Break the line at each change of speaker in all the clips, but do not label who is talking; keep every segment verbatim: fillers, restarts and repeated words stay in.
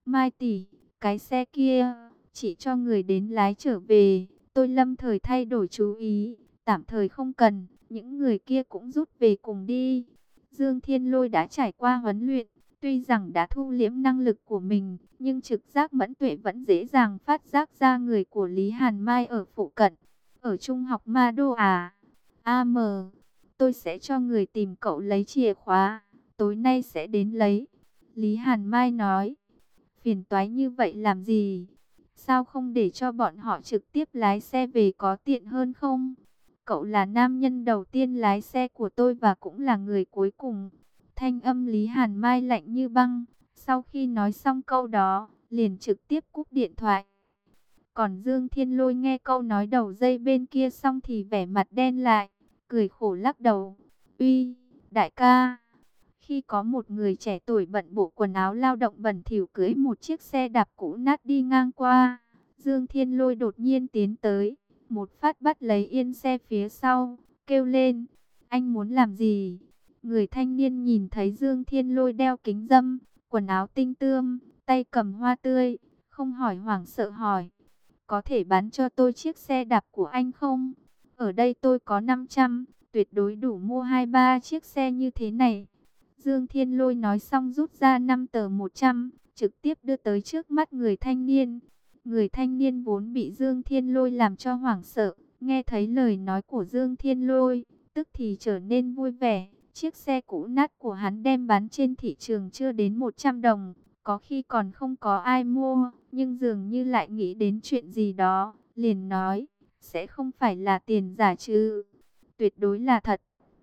Mai tỷ, cái xe kia, chỉ cho người đến lái trở về. Tôi lâm thời thay đổi chú ý, tạm thời không cần, những người kia cũng rút về cùng đi. Dương Thiên Lôi đã trải qua huấn luyện, tuy rằng đã thu liễm năng lực của mình, nhưng trực giác mẫn tuệ vẫn dễ dàng phát giác ra người của Lý Hàn Mai ở phụ cận. Ở trung học Ma Đô à? a em, tôi sẽ cho người tìm cậu lấy chìa khóa, tối nay sẽ đến lấy. Lý Hàn Mai nói, phiền toái như vậy làm gì? Sao không để cho bọn họ trực tiếp lái xe về có tiện hơn không? Cậu là nam nhân đầu tiên lái xe của tôi và cũng là người cuối cùng. Thanh âm Lý Hàn Mai lạnh như băng. Sau khi nói xong câu đó, liền trực tiếp cúp điện thoại. Còn Dương Thiên Lôi nghe câu nói đầu dây bên kia xong thì vẻ mặt đen lại, cười khổ lắc đầu. Uy, đại ca! Khi có một người trẻ tuổi bận bộ quần áo lao động bẩn thỉu cưỡi một chiếc xe đạp cũ nát đi ngang qua, Dương Thiên Lôi đột nhiên tiến tới, một phát bắt lấy yên xe phía sau, kêu lên, anh muốn làm gì? Người thanh niên nhìn thấy Dương Thiên Lôi đeo kính râm, quần áo tinh tươm, tay cầm hoa tươi, không hỏi hoảng sợ hỏi, có thể bán cho tôi chiếc xe đạp của anh không? Ở đây tôi có năm trăm, tuyệt đối đủ mua hai ba chiếc xe như thế này. Dương Thiên Lôi nói xong rút ra năm tờ một trăm, trực tiếp đưa tới trước mắt người thanh niên. Người thanh niên vốn bị Dương Thiên Lôi làm cho hoảng sợ, nghe thấy lời nói của Dương Thiên Lôi, tức thì trở nên vui vẻ. Chiếc xe cũ nát của hắn đem bán trên thị trường chưa đến một trăm đồng, có khi còn không có ai mua, nhưng dường như lại nghĩ đến chuyện gì đó, liền nói, sẽ không phải là tiền giả chứ, tuyệt đối là thật.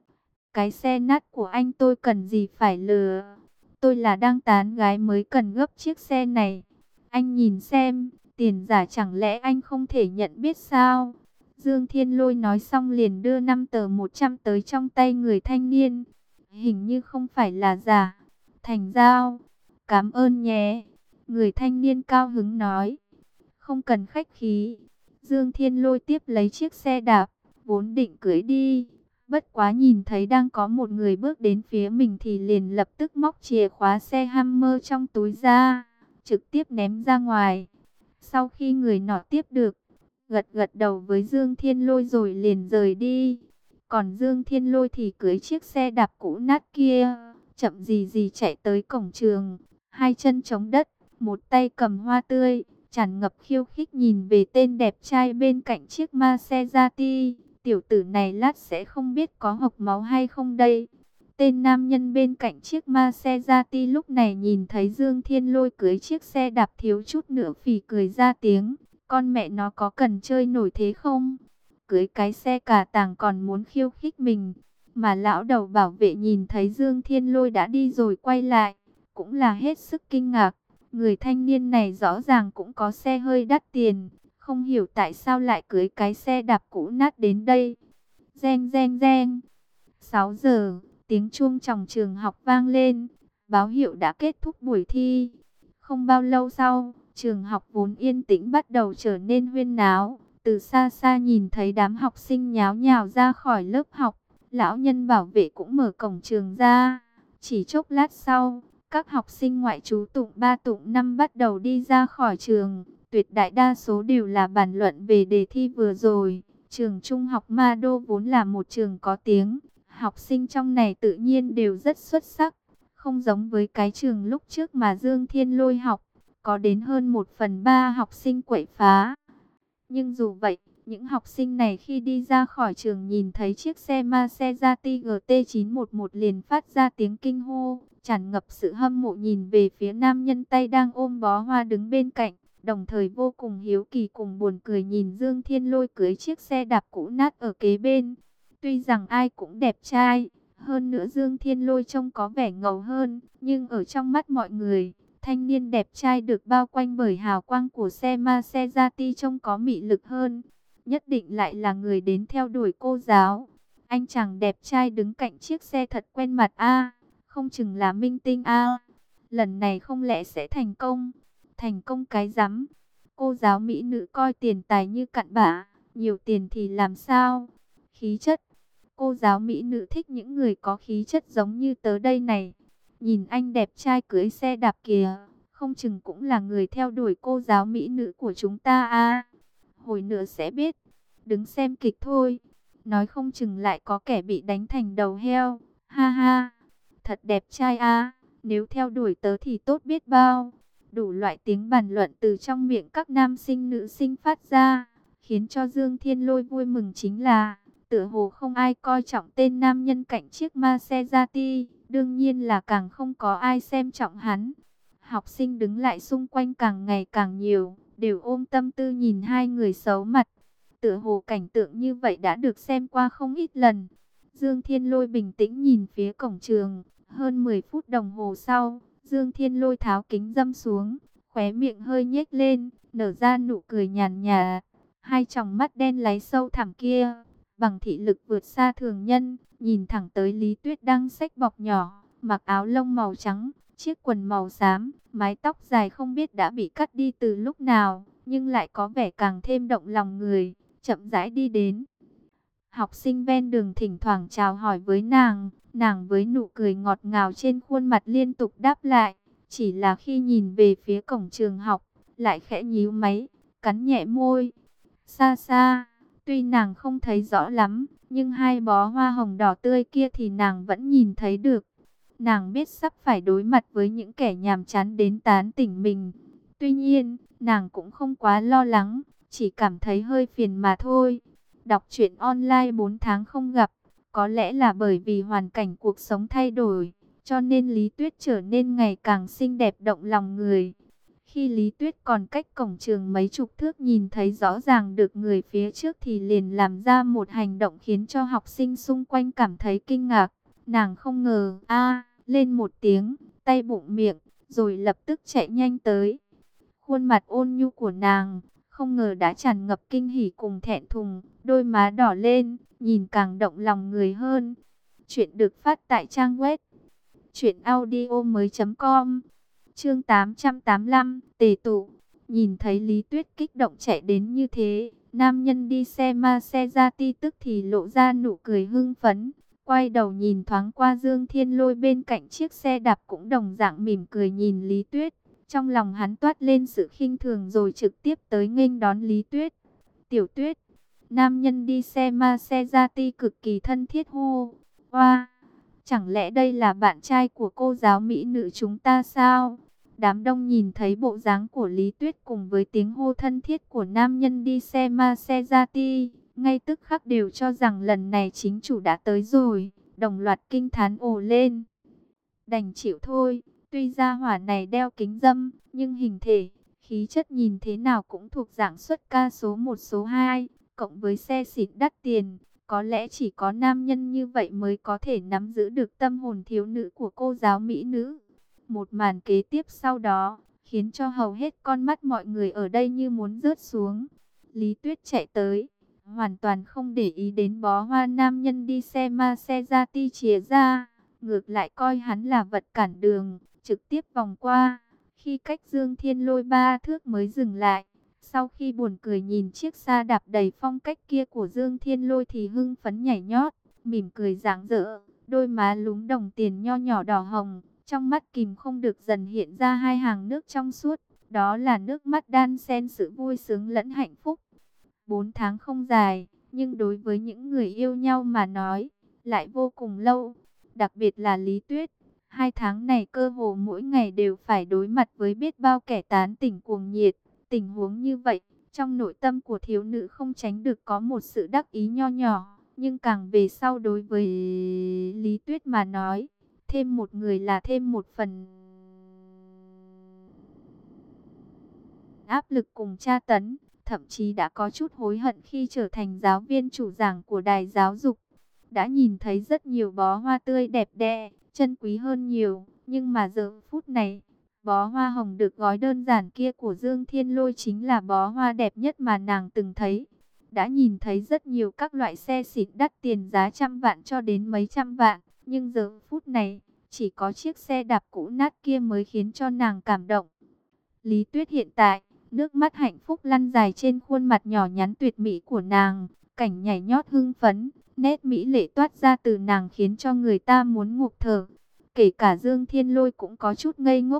Cái xe nát của anh tôi cần gì phải lừa. Tôi là đang tán gái mới cần gấp chiếc xe này. Anh nhìn xem, tiền giả chẳng lẽ anh không thể nhận biết sao? Dương Thiên Lôi nói xong liền đưa năm tờ một trăm tới trong tay người thanh niên. Hình như không phải là giả. Thành giao. Cảm ơn nhé. Người thanh niên cao hứng nói. Không cần khách khí. Dương Thiên Lôi tiếp lấy chiếc xe đạp, vốn định cưỡi đi. Bất quá nhìn thấy đang có một người bước đến phía mình thì liền lập tức móc chìa khóa xe Hummer trong túi ra, trực tiếp ném ra ngoài. Sau khi người nọ tiếp được, gật gật đầu với Dương Thiên Lôi rồi liền rời đi. Còn Dương Thiên Lôi thì cưỡi chiếc xe đạp cũ nát kia, chậm gì gì chạy tới cổng trường, hai chân chống đất, một tay cầm hoa tươi, tràn ngập khiêu khích nhìn về tên đẹp trai bên cạnh chiếc Maserati. Tiểu tử này lát sẽ không biết có hộc máu hay không đây. Tên nam nhân bên cạnh chiếc Maserati lúc này nhìn thấy Dương Thiên Lôi cưới chiếc xe đạp thiếu chút nữa phì cười ra tiếng. Con mẹ nó có cần chơi nổi thế không? Cưới cái xe cà tàng còn muốn khiêu khích mình. Mà lão đầu bảo vệ nhìn thấy Dương Thiên Lôi đã đi rồi quay lại, cũng là hết sức kinh ngạc. Người thanh niên này rõ ràng cũng có xe hơi đắt tiền, không hiểu tại sao lại cưới cái xe đạp cũ nát đến đây. Reng reng reng. sáu giờ, tiếng chuông trong trường học vang lên, báo hiệu đã kết thúc buổi thi. Không bao lâu sau, trường học vốn yên tĩnh bắt đầu trở nên huyên náo. Từ xa xa nhìn thấy đám học sinh nháo nhào ra khỏi lớp học, lão nhân bảo vệ cũng mở cổng trường ra. Chỉ chốc lát sau, các học sinh ngoại trú tụng ba tụng năm bắt đầu đi ra khỏi trường. Tuyệt đại đa số đều là bàn luận về đề thi vừa rồi. Trường Trung học Ma Đô vốn là một trường có tiếng. Học sinh trong này tự nhiên đều rất xuất sắc. Không giống với cái trường lúc trước mà Dương Thiên Lôi học. Có đến hơn một phần ba học sinh quậy phá. Nhưng dù vậy, những học sinh này khi đi ra khỏi trường nhìn thấy chiếc xe Maserati G T chín một một liền phát ra tiếng kinh hô. Tràn ngập sự hâm mộ nhìn về phía nam nhân tay đang ôm bó hoa đứng bên cạnh. Đồng thời vô cùng hiếu kỳ cùng buồn cười nhìn Dương Thiên Lôi cưới chiếc xe đạp cũ nát ở kế bên. Tuy rằng ai cũng đẹp trai, hơn nữa Dương Thiên Lôi trông có vẻ ngầu hơn, nhưng ở trong mắt mọi người, thanh niên đẹp trai được bao quanh bởi hào quang của xe Maserati trông có mị lực hơn. Nhất định lại là người đến theo đuổi cô giáo. Anh chàng đẹp trai đứng cạnh chiếc xe thật quen mặt a, không chừng là minh tinh a. Lần này không lẽ sẽ thành công? Thành công cái rắm. Cô giáo mỹ nữ coi tiền tài như cặn bã, nhiều tiền thì làm sao? Khí chất. Cô giáo mỹ nữ thích những người có khí chất giống như tớ đây này. Nhìn anh đẹp trai cưới xe đạp kìa, không chừng cũng là người theo đuổi cô giáo mỹ nữ của chúng ta à. Hồi nữa sẽ biết, đứng xem kịch thôi, nói không chừng lại có kẻ bị đánh thành đầu heo, ha ha, thật đẹp trai à, nếu theo đuổi tớ thì tốt biết bao. Đủ loại tiếng bàn luận từ trong miệng các nam sinh nữ sinh phát ra, khiến cho Dương Thiên Lôi vui mừng chính là, tựa hồ không ai coi trọng tên nam nhân cạnh chiếc Maserati, đương nhiên là càng không có ai xem trọng hắn. Học sinh đứng lại xung quanh càng ngày càng nhiều, đều ôm tâm tư nhìn hai người xấu mặt. Tựa hồ cảnh tượng như vậy đã được xem qua không ít lần. Dương Thiên Lôi bình tĩnh nhìn phía cổng trường, hơn mười phút đồng hồ sau, Dương Thiên Lôi tháo kính râm xuống, khóe miệng hơi nhếch lên, nở ra nụ cười nhàn nhạt. Hai tròng mắt đen láy sâu thẳm kia, bằng thị lực vượt xa thường nhân, nhìn thẳng tới Lý Tuyết đang xách bọc nhỏ, mặc áo lông màu trắng, chiếc quần màu xám, mái tóc dài không biết đã bị cắt đi từ lúc nào, nhưng lại có vẻ càng thêm động lòng người, chậm rãi đi đến. Học sinh ven đường thỉnh thoảng chào hỏi với nàng, nàng với nụ cười ngọt ngào trên khuôn mặt liên tục đáp lại, chỉ là khi nhìn về phía cổng trường học, lại khẽ nhíu máy, cắn nhẹ môi. Xa xa, tuy nàng không thấy rõ lắm, nhưng hai bó hoa hồng đỏ tươi kia thì nàng vẫn nhìn thấy được. Nàng biết sắp phải đối mặt với những kẻ nhàm chán đến tán tỉnh mình. Tuy nhiên, nàng cũng không quá lo lắng, chỉ cảm thấy hơi phiền mà thôi. Đọc truyện online bốn tháng không gặp, có lẽ là bởi vì hoàn cảnh cuộc sống thay đổi, cho nên Lý Tuyết trở nên ngày càng xinh đẹp động lòng người. Khi Lý Tuyết còn cách cổng trường mấy chục thước nhìn thấy rõ ràng được người phía trước thì liền làm ra một hành động khiến cho học sinh xung quanh cảm thấy kinh ngạc. Nàng không ngờ, a lên một tiếng, tay bụng miệng, rồi lập tức chạy nhanh tới. Khuôn mặt ôn nhu của nàng, không ngờ đã tràn ngập kinh hỉ cùng thẹn thùng, đôi má đỏ lên, nhìn càng động lòng người hơn. Chuyện được phát tại trang web truyện audio mới.com. Chương tám trăm tám mươi lăm, tề tụ. Nhìn thấy Lý Tuyết kích động chạy đến như thế, nam nhân đi xe Maserati tức thì lộ ra nụ cười hưng phấn. Quay đầu nhìn thoáng qua Dương Thiên Lôi bên cạnh chiếc xe đạp cũng đồng dạng mỉm cười nhìn Lý Tuyết. Trong lòng hắn toát lên sự khinh thường rồi trực tiếp tới nghênh đón Lý Tuyết. Tiểu Tuyết, nam nhân đi xe Maserati cực kỳ thân thiết hô. Hoa, chẳng lẽ đây là bạn trai của cô giáo mỹ nữ chúng ta sao? Đám đông nhìn thấy bộ dáng của Lý Tuyết cùng với tiếng hô thân thiết của nam nhân đi xe Maserati, ngay tức khắc đều cho rằng lần này chính chủ đã tới rồi, đồng loạt kinh thán ồ lên. Đành chịu thôi, tuy gia hỏa này đeo kính râm, nhưng hình thể, khí chất nhìn thế nào cũng thuộc dạng xuất ca số một số hai, cộng với xe xịn đắt tiền, có lẽ chỉ có nam nhân như vậy mới có thể nắm giữ được tâm hồn thiếu nữ của cô giáo mỹ nữ. Một màn kế tiếp sau đó, khiến cho hầu hết con mắt mọi người ở đây như muốn rớt xuống. Lý Tuyết chạy tới, hoàn toàn không để ý đến bó hoa nam nhân đi xe Maserati chìa ra, ngược lại coi hắn là vật cản đường, trực tiếp vòng qua. Khi cách Dương Thiên Lôi ba thước mới dừng lại, sau khi buồn cười nhìn chiếc xe đạp đầy phong cách kia của Dương Thiên Lôi thì hưng phấn nhảy nhót, mỉm cười rạng rỡ, đôi má lúm đồng tiền nho nhỏ đỏ hồng. Trong mắt kìm không được dần hiện ra hai hàng nước trong suốt, đó là nước mắt đan xen sự vui sướng lẫn hạnh phúc. Bốn tháng không dài, nhưng đối với những người yêu nhau mà nói, lại vô cùng lâu. Đặc biệt là Lý Tuyết, hai tháng này cơ hồ mỗi ngày đều phải đối mặt với biết bao kẻ tán tỉnh cuồng nhiệt. Tình huống như vậy, trong nội tâm của thiếu nữ không tránh được có một sự đắc ý nho nhỏ, nhưng càng về sau đối với Lý Tuyết mà nói, thêm một người là thêm một phần áp lực cùng tra tấn, thậm chí đã có chút hối hận khi trở thành giáo viên chủ giảng của đài giáo dục. Đã nhìn thấy rất nhiều bó hoa tươi đẹp đẽ, chân quý hơn nhiều, nhưng mà giờ phút này, bó hoa hồng được gói đơn giản kia của Dương Thiên Lôi chính là bó hoa đẹp nhất mà nàng từng thấy. Đã nhìn thấy rất nhiều các loại xe xịn đắt tiền giá trăm vạn cho đến mấy trăm vạn, nhưng giờ phút này, chỉ có chiếc xe đạp cũ nát kia mới khiến cho nàng cảm động. Lý Tuyết hiện tại, nước mắt hạnh phúc lăn dài trên khuôn mặt nhỏ nhắn tuyệt mỹ của nàng, cảnh nhảy nhót hưng phấn, nét mỹ lệ toát ra từ nàng khiến cho người ta muốn ngụp thở. Kể cả Dương Thiên Lôi cũng có chút ngây ngốc.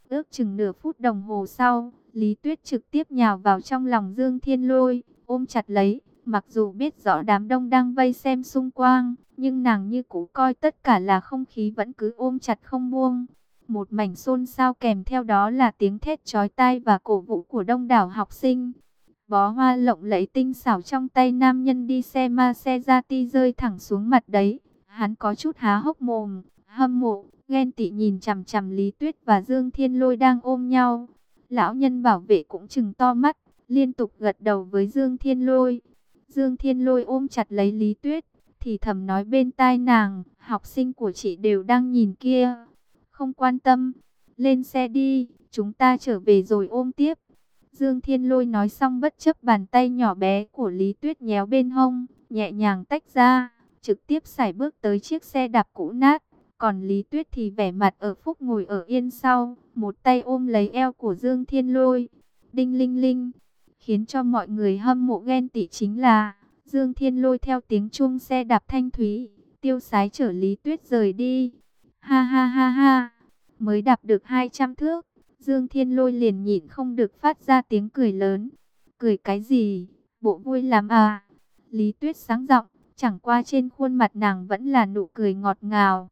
Ước chừng nửa phút đồng hồ sau, Lý Tuyết trực tiếp nhào vào trong lòng Dương Thiên Lôi, ôm chặt lấy. Mặc dù biết rõ đám đông đang vây xem xung quanh, nhưng nàng như cũ coi tất cả là không khí, vẫn cứ ôm chặt không buông. Một mảnh xôn xao, kèm theo đó là tiếng thét chói tai và cổ vũ của đông đảo học sinh. Bó hoa lộng lẫy tinh xảo trong tay nam nhân đi xe Maserati rơi thẳng xuống mặt đấy. Hắn có chút há hốc mồm, hâm mộ, ghen tị nhìn chằm chằm Lý Tuyết và Dương Thiên Lôi đang ôm nhau. Lão nhân bảo vệ cũng trừng to mắt, liên tục gật đầu với Dương Thiên Lôi. Dương Thiên Lôi ôm chặt lấy Lý Tuyết, thì thầm nói bên tai nàng, học sinh của chị đều đang nhìn kia. Không quan tâm, lên xe đi, chúng ta trở về rồi ôm tiếp. Dương Thiên Lôi nói xong bất chấp bàn tay nhỏ bé của Lý Tuyết nhéo bên hông, nhẹ nhàng tách ra, trực tiếp sải bước tới chiếc xe đạp cũ nát. Còn Lý Tuyết thì vẻ mặt ở phúc ngồi ở yên sau, một tay ôm lấy eo của Dương Thiên Lôi. Đinh linh linh, khiến cho mọi người hâm mộ ghen tị chính là Dương Thiên Lôi theo tiếng chuông xe đạp thanh thúy, tiêu sái chở Lý Tuyết rời đi. Ha ha ha ha, mới đạp được hai trăm thước, Dương Thiên Lôi liền nhịn không được phát ra tiếng cười lớn. Cười cái gì, bộ vui lắm à? Lý Tuyết sáng giọng, chẳng qua trên khuôn mặt nàng vẫn là nụ cười ngọt ngào.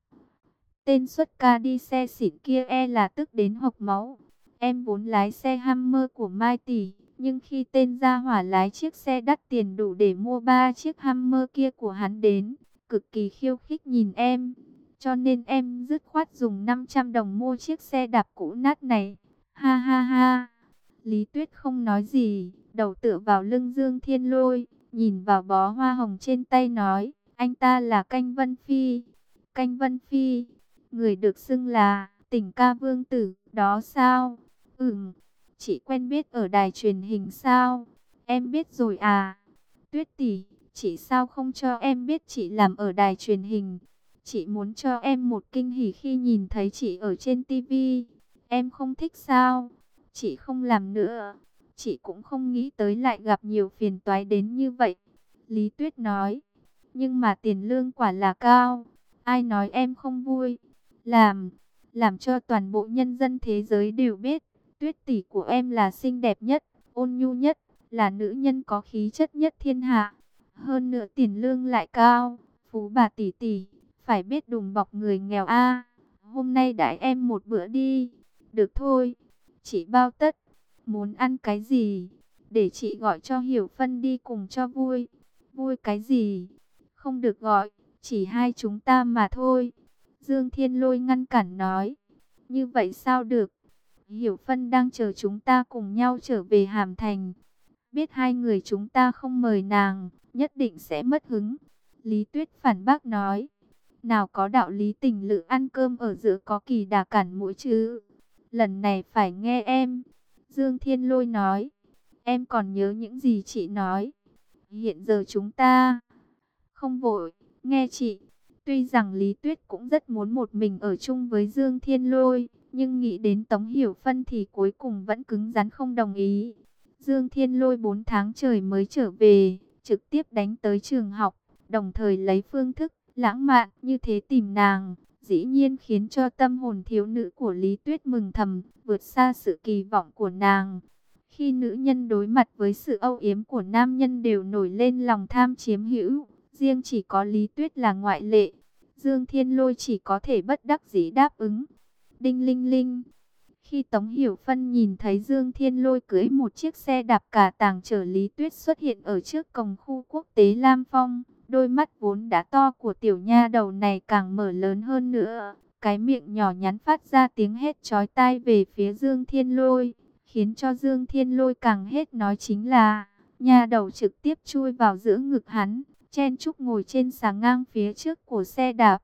Tên xuất ca đi xe xịn kia e là tức đến hộc máu. Em vốn lái xe Hummer của Mai tỷ, nhưng khi tên gia hỏa lái chiếc xe đắt tiền đủ để mua ba chiếc Hummer kia của hắn đến, cực kỳ khiêu khích nhìn em. Cho nên em dứt khoát dùng năm trăm đồng mua chiếc xe đạp cũ nát này. Ha ha ha. Lý Tuyết không nói gì, đầu tựa vào lưng Dương Thiên Lôi, nhìn vào bó hoa hồng trên tay nói, anh ta là Canh Vân Phi. Canh Vân Phi, người được xưng là Tình Ca Vương Tử, đó sao? Ừm, chị quen biết ở đài truyền hình sao? Em biết rồi à? Tuyết tỷ, chị sao không cho em biết chị làm ở đài truyền hình? Chị muốn cho em một kinh hỉ khi nhìn thấy chị ở trên tivi. Em không thích sao? Chị không làm nữa. Chị cũng không nghĩ tới lại gặp nhiều phiền toái đến như vậy. Lý Tuyết nói, nhưng mà tiền lương quả là cao. Ai nói em không vui? Làm, làm cho toàn bộ nhân dân thế giới đều biết. Tuyết tỷ của em là xinh đẹp nhất, ôn nhu nhất, là nữ nhân có khí chất nhất thiên hạ. Hơn nữa tiền lương lại cao. Phú bà tỷ tỷ, phải biết đùm bọc người nghèo a. Hôm nay đãi em một bữa đi. Được thôi, chị bao tất. Muốn ăn cái gì? Để chị gọi cho Hiểu Phân đi cùng cho vui. Vui cái gì? Không được gọi, chỉ hai chúng ta mà thôi. Dương Thiên Lôi ngăn cản nói. Như vậy sao được? Hiểu Phân đang chờ chúng ta cùng nhau trở về Hàm Thành. Biết hai người chúng ta không mời nàng, nhất định sẽ mất hứng. Lý Tuyết phản bác nói. Nào có đạo lý tình lự ăn cơm ở giữa có kỳ đà cản mũi chứ. Lần này phải nghe em. Dương Thiên Lôi nói. Em còn nhớ những gì chị nói. Hiện giờ chúng ta không vội, nghe chị. Tuy rằng Lý Tuyết cũng rất muốn một mình ở chung với Dương Thiên Lôi, nhưng nghĩ đến Tống Hiểu Phân thì cuối cùng vẫn cứng rắn không đồng ý. Dương Thiên Lôi bốn tháng trời mới trở về, trực tiếp đánh tới trường học, đồng thời lấy phương thức lãng mạn như thế tìm nàng, dĩ nhiên khiến cho tâm hồn thiếu nữ của Lý Tuyết mừng thầm, vượt xa sự kỳ vọng của nàng. Khi nữ nhân đối mặt với sự âu yếm của nam nhân đều nổi lên lòng tham chiếm hữu, riêng chỉ có Lý Tuyết là ngoại lệ. Dương Thiên Lôi chỉ có thể bất đắc dĩ đáp ứng. Đinh linh linh. Khi Tống Hiểu Phân nhìn thấy Dương Thiên Lôi cưỡi một chiếc xe đạp cả tàng chở Lý Tuyết xuất hiện ở trước cổng khu quốc tế Lam Phong, đôi mắt vốn đã to của tiểu nha đầu này càng mở lớn hơn nữa. Cái miệng nhỏ nhắn phát ra tiếng hét chói tai về phía Dương Thiên Lôi, khiến cho Dương Thiên Lôi càng hết nói chính là, nha đầu trực tiếp chui vào giữa ngực hắn, chen chúc ngồi trên xà ngang phía trước của xe đạp.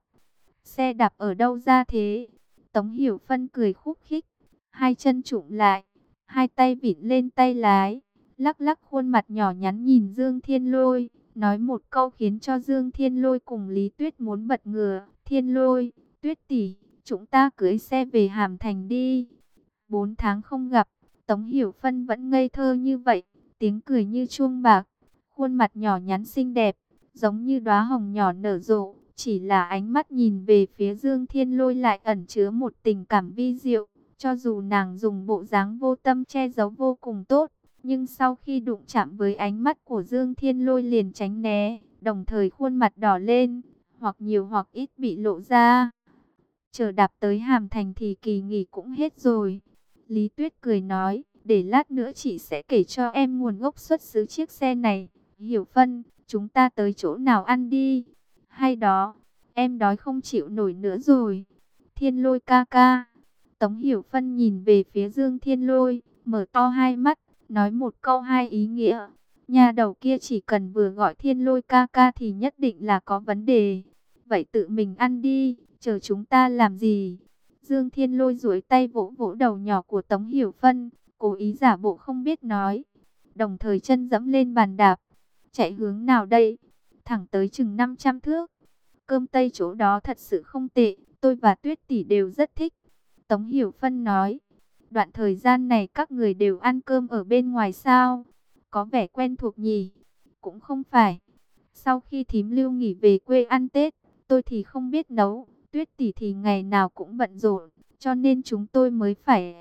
Xe đạp ở đâu ra thế? Tống Hiểu Phân cười khúc khích, hai chân trụm lại, hai tay vịn lên tay lái, lắc lắc khuôn mặt nhỏ nhắn nhìn Dương Thiên Lôi, nói một câu khiến cho Dương Thiên Lôi cùng Lý Tuyết muốn bật ngửa. Thiên Lôi, Tuyết tỷ, chúng ta cưỡi xe về Hàm Thành đi. Bốn tháng không gặp, Tống Hiểu Phân vẫn ngây thơ như vậy, tiếng cười như chuông bạc, khuôn mặt nhỏ nhắn xinh đẹp, giống như đóa hồng nhỏ nở rộ. Chỉ là ánh mắt nhìn về phía Dương Thiên Lôi lại ẩn chứa một tình cảm vi diệu, Cho dù nàng dùng bộ dáng vô tâm che giấu vô cùng tốt, nhưng sau khi đụng chạm với ánh mắt của Dương Thiên Lôi liền tránh né, đồng thời khuôn mặt đỏ lên, hoặc nhiều hoặc ít bị lộ ra. Chờ đạp tới Hàm Thành thì kỳ nghỉ cũng hết rồi. Lý Tuyết cười nói, để lát nữa chị sẽ kể cho em nguồn gốc xuất xứ chiếc xe này. Hiểu Phân, chúng ta tới chỗ nào ăn đi. Hay đó, em đói không chịu nổi nữa rồi. Thiên Lôi ca ca. Tống Hiểu Phân nhìn về phía Dương Thiên Lôi, mở to hai mắt, nói một câu hai ý nghĩa. Nhà đầu kia chỉ cần vừa gọi Thiên Lôi ca ca thì nhất định là có vấn đề. Vậy tự mình ăn đi, chờ chúng ta làm gì? Dương Thiên Lôi duỗi tay vỗ vỗ đầu nhỏ của Tống Hiểu Phân, cố ý giả bộ không biết nói. Đồng thời chân dẫm lên bàn đạp. Chạy hướng nào đây? Thẳng tới chừng năm trăm thước. Cơm Tây chỗ đó thật sự không tệ, tôi và Tuyết tỷ đều rất thích. Tống Hiểu Phân nói. Đoạn thời gian này các người đều ăn cơm ở bên ngoài sao? Có vẻ quen thuộc nhỉ? Cũng không phải. Sau khi thím Lưu nghỉ về quê ăn Tết, tôi thì không biết nấu, Tuyết tỷ thì ngày nào cũng bận rộn, cho nên chúng tôi mới phải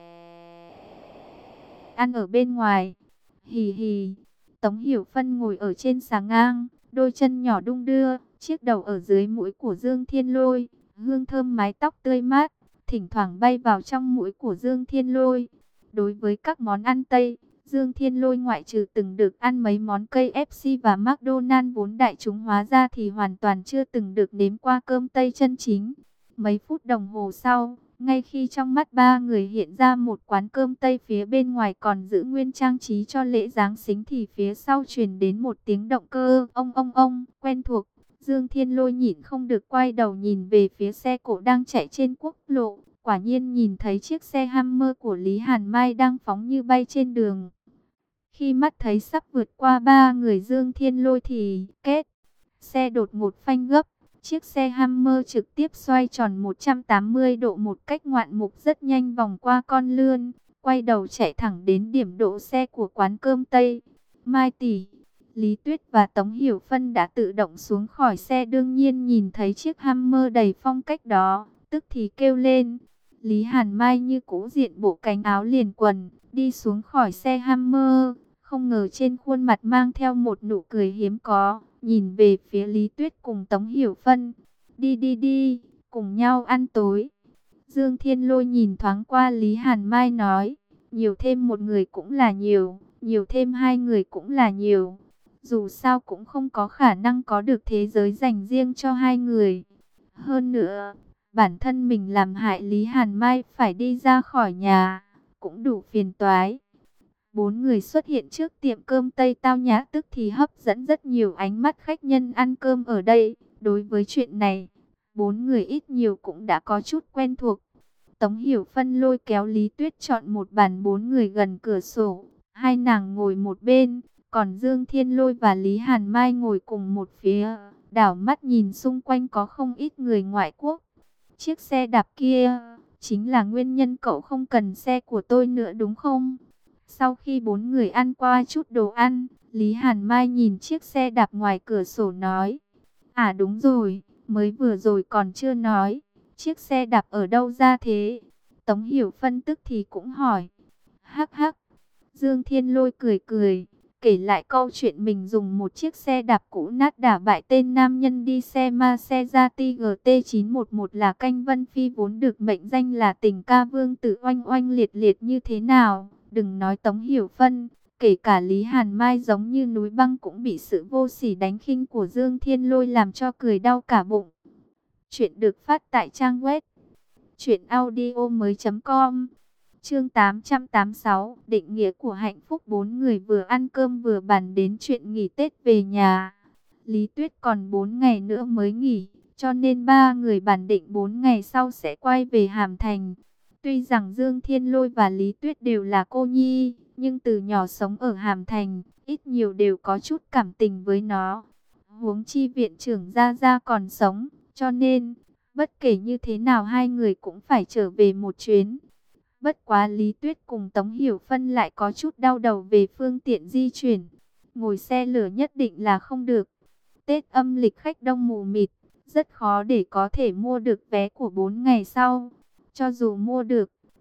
ăn ở bên ngoài. Hì hì. Tống Hiểu Phân ngồi ở trên xà ngang, đôi chân nhỏ đung đưa, chiếc đầu ở dưới mũi của Dương Thiên Lôi, hương thơm mái tóc tươi mát, thỉnh thoảng bay vào trong mũi của Dương Thiên Lôi. Đối với các món ăn Tây, Dương Thiên Lôi ngoại trừ từng được ăn mấy món cây ép xê và McDonald's vốn đại chúng hóa ra thì hoàn toàn chưa từng được nếm qua cơm Tây chân chính. Mấy phút đồng hồ sau, ngay khi trong mắt ba người hiện ra một quán cơm Tây phía bên ngoài còn giữ nguyên trang trí cho lễ Giáng sinh thì phía sau truyền đến một tiếng động cơ ông ông ông quen thuộc. Dương Thiên Lôi nhịn không được quay đầu nhìn về phía xe cộ đang chạy trên quốc lộ. Quả nhiên nhìn thấy chiếc xe Hummer của Lý Hàn Mai đang phóng như bay trên đường. Khi mắt thấy sắp vượt qua ba người Dương Thiên Lôi thì kết. Xe đột ngột phanh gấp. Chiếc xe Hummer trực tiếp xoay tròn một trăm tám mươi độ một cách ngoạn mục rất nhanh vòng qua con lươn. Quay đầu chạy thẳng đến điểm đỗ xe của quán cơm Tây. Mai tỷ, Lý Tuyết và Tống Hiểu Phân đã tự động xuống khỏi xe, đương nhiên nhìn thấy chiếc Hummer đầy phong cách đó, tức thì kêu lên. Lý Hàn Mai như cũ diện bộ cánh áo liền quần, đi xuống khỏi xe Hummer, không ngờ trên khuôn mặt mang theo một nụ cười hiếm có, nhìn về phía Lý Tuyết cùng Tống Hiểu Phân. Đi đi đi, cùng nhau ăn tối. Dương Thiên Lôi nhìn thoáng qua Lý Hàn Mai nói, nhiều thêm một người cũng là nhiều, nhiều thêm hai người cũng là nhiều. Dù sao cũng không có khả năng có được thế giới dành riêng cho hai người. Hơn nữa, bản thân mình làm hại Lý Hàn Mai phải đi ra khỏi nhà, cũng đủ phiền toái. Bốn người xuất hiện trước tiệm cơm Tây tao nhã tức thì hấp dẫn rất nhiều ánh mắt khách nhân ăn cơm ở đây. Đối với chuyện này, bốn người ít nhiều cũng đã có chút quen thuộc. Tống Hiểu Phân lôi kéo Lý Tuyết chọn một bàn bốn người gần cửa sổ. Hai nàng ngồi một bên, còn Dương Thiên Lôi và Lý Hàn Mai ngồi cùng một phía. Đảo mắt nhìn xung quanh có không ít người ngoại quốc. Chiếc xe đạp kia chính là nguyên nhân cậu không cần xe của tôi nữa đúng không? Sau khi bốn người ăn qua chút đồ ăn, Lý Hàn Mai nhìn chiếc xe đạp ngoài cửa sổ nói. À đúng rồi, mới vừa rồi còn chưa nói, chiếc xe đạp ở đâu ra thế? Tống Hiểu Phân tức thì cũng hỏi. Hắc hắc, Dương Thiên Lôi cười cười, kể lại câu chuyện mình dùng một chiếc xe đạp cũ nát đả bại tên nam nhân đi xe Maserati G T chín một một là Canh Vân Phi vốn được mệnh danh là tình ca vương tử oanh oanh liệt liệt như thế nào. Đừng nói Tống Hiểu Phân, kể cả Lý Hàn Mai giống như núi băng cũng bị sự vô sỉ đánh khinh của Dương Thiên Lôi làm cho cười đau cả bụng. Chuyện được phát tại trang web truyện audio mới chấm com. Chương tám trăm tám mươi sáu, định nghĩa của hạnh phúc. Bốn người vừa ăn cơm vừa bàn đến chuyện nghỉ Tết về nhà. Lý Tuyết còn bốn ngày nữa mới nghỉ, cho nên ba người bàn định bốn ngày sau sẽ quay về Hàm Thành. Tuy rằng Dương Thiên Lôi và Lý Tuyết đều là cô nhi, nhưng từ nhỏ sống ở Hàm Thành, ít nhiều đều có chút cảm tình với nó. Huống chi viện trưởng Gia Gia còn sống, cho nên, bất kể như thế nào hai người cũng phải trở về một chuyến. Bất quá Lý Tuyết cùng Tống Hiểu Phân lại có chút đau đầu về phương tiện di chuyển. Ngồi xe lửa nhất định là không được. Tết âm lịch khách đông mù mịt, rất khó để có thể mua được vé của bốn ngày sau. Cho dù mua được,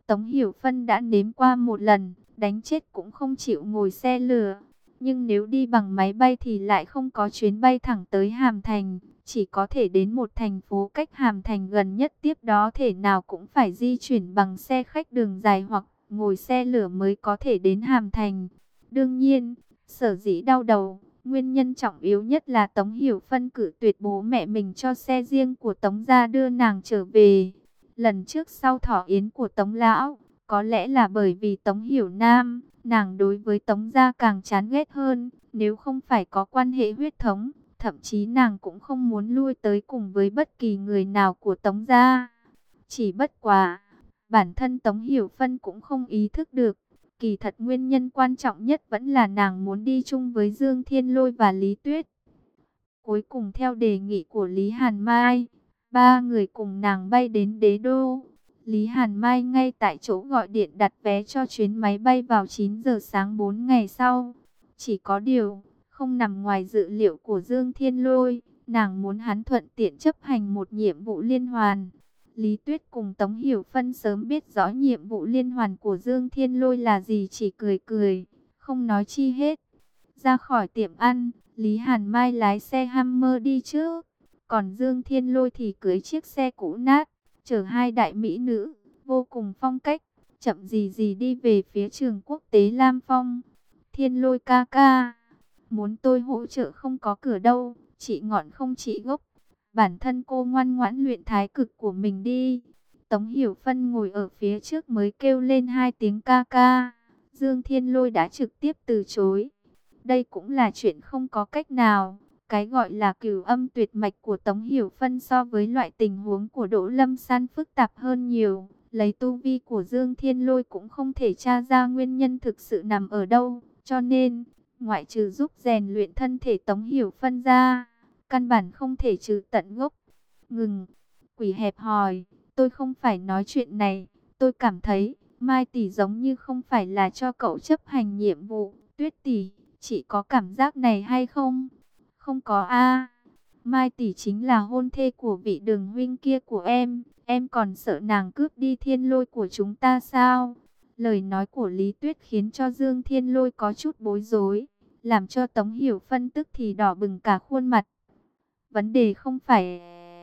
Tống Hiểu Phân đã nếm qua một lần, đánh chết cũng không chịu ngồi xe lửa. Nhưng nếu đi bằng máy bay thì lại không có chuyến bay thẳng tới Hàm Thành, chỉ có thể đến một thành phố cách Hàm Thành gần nhất, tiếp đó thể nào cũng phải di chuyển bằng xe khách đường dài hoặc ngồi xe lửa mới có thể đến Hàm Thành. Đương nhiên, sở dĩ đau đầu, nguyên nhân trọng yếu nhất là Tống Hiểu Phân cự tuyệt bố mẹ mình cho xe riêng của Tống gia đưa nàng trở về. Lần trước sau thọ yến của Tống Lão, có lẽ là bởi vì Tống Hiểu Nam, nàng đối với Tống gia càng chán ghét hơn, nếu không phải có quan hệ huyết thống, thậm chí nàng cũng không muốn lui tới cùng với bất kỳ người nào của Tống gia. Chỉ bất quá, bản thân Tống Hiểu Phân cũng không ý thức được, kỳ thật nguyên nhân quan trọng nhất vẫn là nàng muốn đi chung với Dương Thiên Lôi và Lý Tuyết. Cuối cùng theo đề nghị của Lý Hàn Mai, ba người cùng nàng bay đến Đế Đô. Lý Hàn Mai ngay tại chỗ gọi điện đặt vé cho chuyến máy bay vào chín giờ sáng bốn ngày sau. Chỉ có điều, không nằm ngoài dự liệu của Dương Thiên Lôi, nàng muốn hắn thuận tiện chấp hành một nhiệm vụ liên hoàn. Lý Tuyết cùng Tống Hiểu Phân sớm biết rõ nhiệm vụ liên hoàn của Dương Thiên Lôi là gì, chỉ cười cười, không nói chi hết. Ra khỏi tiệm ăn, Lý Hàn Mai lái xe Hummer đi trước, còn Dương Thiên Lôi thì cưới chiếc xe cũ nát, chở hai đại mỹ nữ, vô cùng phong cách, chậm gì gì đi về phía trường quốc tế Lam Phong. Thiên Lôi ca ca, muốn tôi hỗ trợ không có cửa đâu, chị ngọn không chị gốc. Bản thân cô ngoan ngoãn luyện thái cực của mình đi. Tống Hiểu Phân ngồi ở phía trước mới kêu lên hai tiếng ca ca. Dương Thiên Lôi đã trực tiếp từ chối. Đây cũng là chuyện không có cách nào. Cái gọi là cửu âm tuyệt mạch của Tống Hiểu Phân so với loại tình huống của Đỗ Lâm San phức tạp hơn nhiều. Lấy tu vi của Dương Thiên Lôi cũng không thể tra ra nguyên nhân thực sự nằm ở đâu. Cho nên, ngoại trừ giúp rèn luyện thân thể Tống Hiểu Phân ra, căn bản không thể trừ tận gốc. Ngừng, quỷ hẹp hòi, tôi không phải nói chuyện này. Tôi cảm thấy, Mai tỷ giống như không phải là cho cậu chấp hành nhiệm vụ. Tuyết tỷ, chị có cảm giác này hay không? Không có a. Mai tỷ chính là hôn thê của vị Đường huynh kia của em. Em còn sợ nàng cướp đi Thiên Lôi của chúng ta sao? Lời nói của Lý Tuyết khiến cho Dương Thiên Lôi có chút bối rối, làm cho Tống Hiểu Phân tức thì đỏ bừng cả khuôn mặt. Vấn đề không phải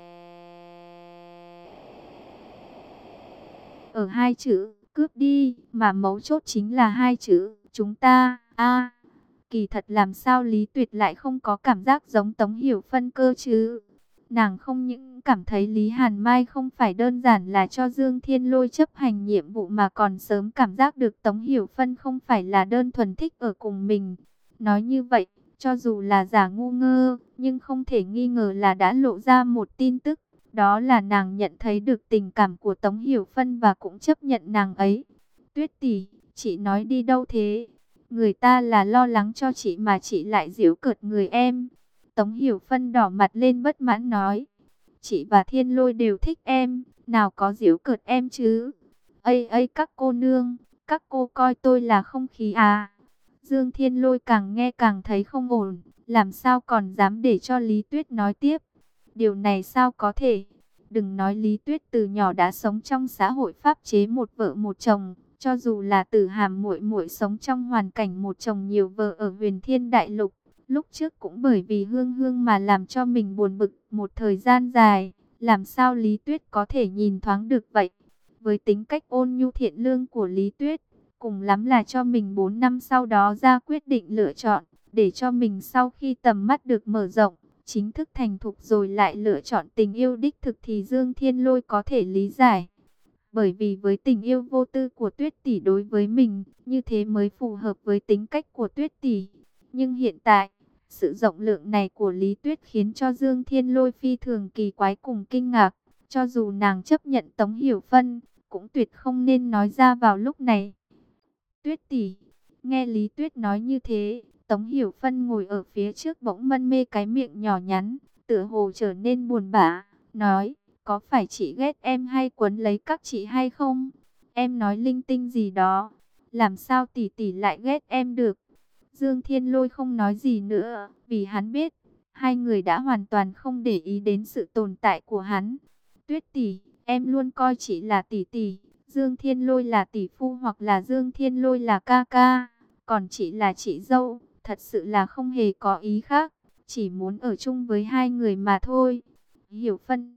ở hai chữ cướp đi, mà mấu chốt chính là hai chữ chúng ta. A, kỳ thật làm sao Lý Tuyệt lại không có cảm giác giống Tống Hiểu Phân cơ chứ? Nàng không những cảm thấy Lý Hàn Mai không phải đơn giản là cho Dương Thiên Lôi chấp hành nhiệm vụ, mà còn sớm cảm giác được Tống Hiểu Phân không phải là đơn thuần thích ở cùng mình. Nói như vậy, cho dù là giả ngu ngơ, nhưng không thể nghi ngờ là đã lộ ra một tin tức. Đó là nàng nhận thấy được tình cảm của Tống Hiểu Phân và cũng chấp nhận nàng ấy. Tuyết tỷ, chị nói đi đâu thế? Người ta là lo lắng cho chị mà chị lại giễu cợt người em. Tống Hiểu Phân đỏ mặt lên bất mãn nói. Chị và Thiên Lôi đều thích em, nào có giễu cợt em chứ? Ây ây các cô nương, các cô coi tôi là không khí à? Dương Thiên Lôi càng nghe càng thấy không ổn, làm sao còn dám để cho Lý Tuyết nói tiếp. Điều này sao có thể? Đừng nói Lý Tuyết từ nhỏ đã sống trong xã hội pháp chế một vợ một chồng, cho dù là Tử Hàm muội muội sống trong hoàn cảnh một chồng nhiều vợ ở Huyền Thiên Đại Lục, lúc trước cũng bởi vì Hương Hương mà làm cho mình buồn bực một thời gian dài, làm sao Lý Tuyết có thể nhìn thoáng được vậy? Với tính cách ôn nhu thiện lương của Lý Tuyết, cùng lắm là cho mình bốn năm sau đó ra quyết định lựa chọn, để cho mình sau khi tầm mắt được mở rộng, chính thức thành thục rồi lại lựa chọn tình yêu đích thực thì Dương Thiên Lôi có thể lý giải. Bởi vì với tình yêu vô tư của Tuyết tỷ đối với mình, như thế mới phù hợp với tính cách của Tuyết tỷ. Nhưng hiện tại, sự rộng lượng này của Lý Tuyết khiến cho Dương Thiên Lôi phi thường kỳ quái cùng kinh ngạc. Cho dù nàng chấp nhận Tống Hiểu Phân, cũng tuyệt không nên nói ra vào lúc này. Tuyết tỷ, nghe Lý Tuyết nói như thế, Tống Hiểu Phân ngồi ở phía trước bỗng mân mê cái miệng nhỏ nhắn, tựa hồ trở nên buồn bã, nói, có phải chị ghét em hay quấn lấy các chị hay không? Em nói linh tinh gì đó, làm sao tỷ tỷ lại ghét em được? Dương Thiên Lôi không nói gì nữa, vì hắn biết, hai người đã hoàn toàn không để ý đến sự tồn tại của hắn. Tuyết tỷ, em luôn coi chị là tỷ tỷ, Dương Thiên Lôi là tỷ phu hoặc là Dương Thiên Lôi là ca ca, còn chị là chị dâu, thật sự là không hề có ý khác, chỉ muốn ở chung với hai người mà thôi. Hiểu Phân,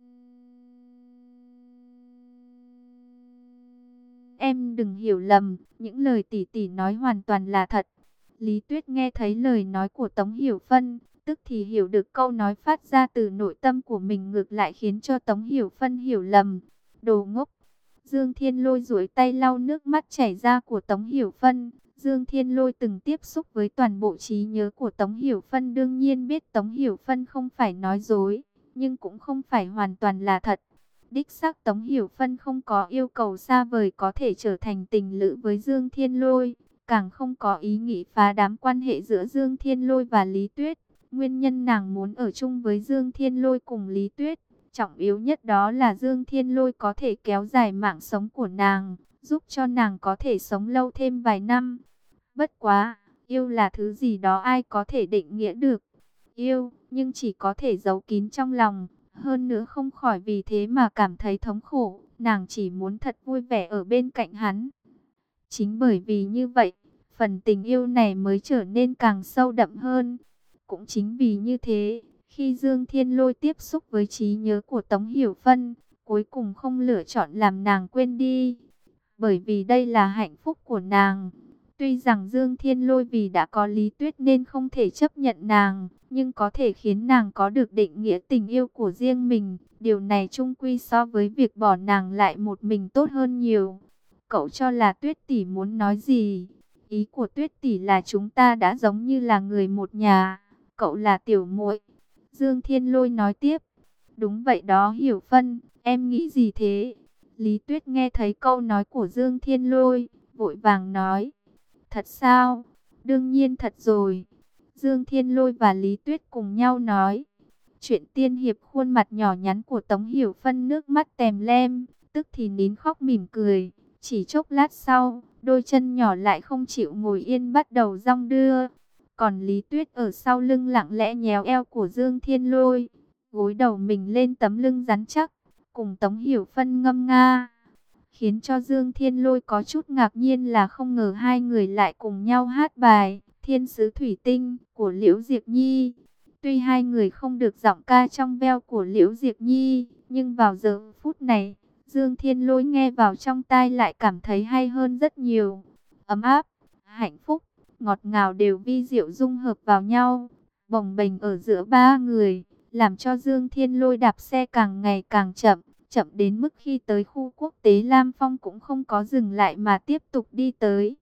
em đừng hiểu lầm, những lời tỷ tỷ nói hoàn toàn là thật. Lý Tuyết nghe thấy lời nói của Tống Hiểu Phân, tức thì hiểu được câu nói phát ra từ nội tâm của mình ngược lại khiến cho Tống Hiểu Phân hiểu lầm. Đồ ngốc! Dương Thiên Lôi duỗi tay lau nước mắt chảy ra của Tống Hiểu Phân. Dương Thiên Lôi từng tiếp xúc với toàn bộ trí nhớ của Tống Hiểu Phân, đương nhiên biết Tống Hiểu Phân không phải nói dối, nhưng cũng không phải hoàn toàn là thật. Đích xác Tống Hiểu Phân không có yêu cầu xa vời có thể trở thành tình lữ với Dương Thiên Lôi, càng không có ý nghĩ phá đám quan hệ giữa Dương Thiên Lôi và Lý Tuyết. Nguyên nhân nàng muốn ở chung với Dương Thiên Lôi cùng Lý Tuyết, trọng yếu nhất đó là Dương Thiên Lôi có thể kéo dài mạng sống của nàng, giúp cho nàng có thể sống lâu thêm vài năm. Bất quá, yêu là thứ gì đó ai có thể định nghĩa được. Yêu, nhưng chỉ có thể giấu kín trong lòng, hơn nữa không khỏi vì thế mà cảm thấy thống khổ. Nàng chỉ muốn thật vui vẻ ở bên cạnh hắn. Chính bởi vì như vậy, phần tình yêu này mới trở nên càng sâu đậm hơn. Cũng chính vì như thế, khi Dương Thiên Lôi tiếp xúc với trí nhớ của Tống Hiểu Phân, cuối cùng không lựa chọn làm nàng quên đi. Bởi vì đây là hạnh phúc của nàng. Tuy rằng Dương Thiên Lôi vì đã có Lý Tuyết nên không thể chấp nhận nàng, nhưng có thể khiến nàng có được định nghĩa tình yêu của riêng mình. Điều này chung quy so với việc bỏ nàng lại một mình tốt hơn nhiều. Cậu cho là Tuyết tỷ muốn nói gì? Ý của Tuyết tỷ là chúng ta đã giống như là người một nhà. Cậu là tiểu muội. Dương Thiên Lôi nói tiếp. Đúng vậy đó Hiểu Phân, em nghĩ gì thế? Lý Tuyết nghe thấy câu nói của Dương Thiên Lôi, vội vàng nói. Thật sao? Đương nhiên thật rồi. Dương Thiên Lôi và Lý Tuyết cùng nhau nói. Chuyện tiên hiệp khuôn mặt nhỏ nhắn của Tống Hiểu Phân nước mắt tèm lem, tức thì nín khóc mỉm cười. Chỉ chốc lát sau, đôi chân nhỏ lại không chịu ngồi yên bắt đầu dong đưa. Còn Lý Tuyết ở sau lưng lặng lẽ nhéo eo của Dương Thiên Lôi, gối đầu mình lên tấm lưng rắn chắc, cùng Tống Hiểu Phân ngâm nga. Khiến cho Dương Thiên Lôi có chút ngạc nhiên là không ngờ hai người lại cùng nhau hát bài Thiên Sứ Thủy Tinh của Liễu Diệc Nhi. Tuy hai người không được giọng ca trong veo của Liễu Diệc Nhi, nhưng vào giờ phút này, Dương Thiên Lôi nghe vào trong tai lại cảm thấy hay hơn rất nhiều. Ấm áp, hạnh phúc, ngọt ngào đều vi diệu dung hợp vào nhau, bồng bềnh ở giữa ba người, làm cho Dương Thiên Lôi đạp xe càng ngày càng chậm, chậm đến mức khi tới khu quốc tế Lam Phong cũng không có dừng lại mà tiếp tục đi tới.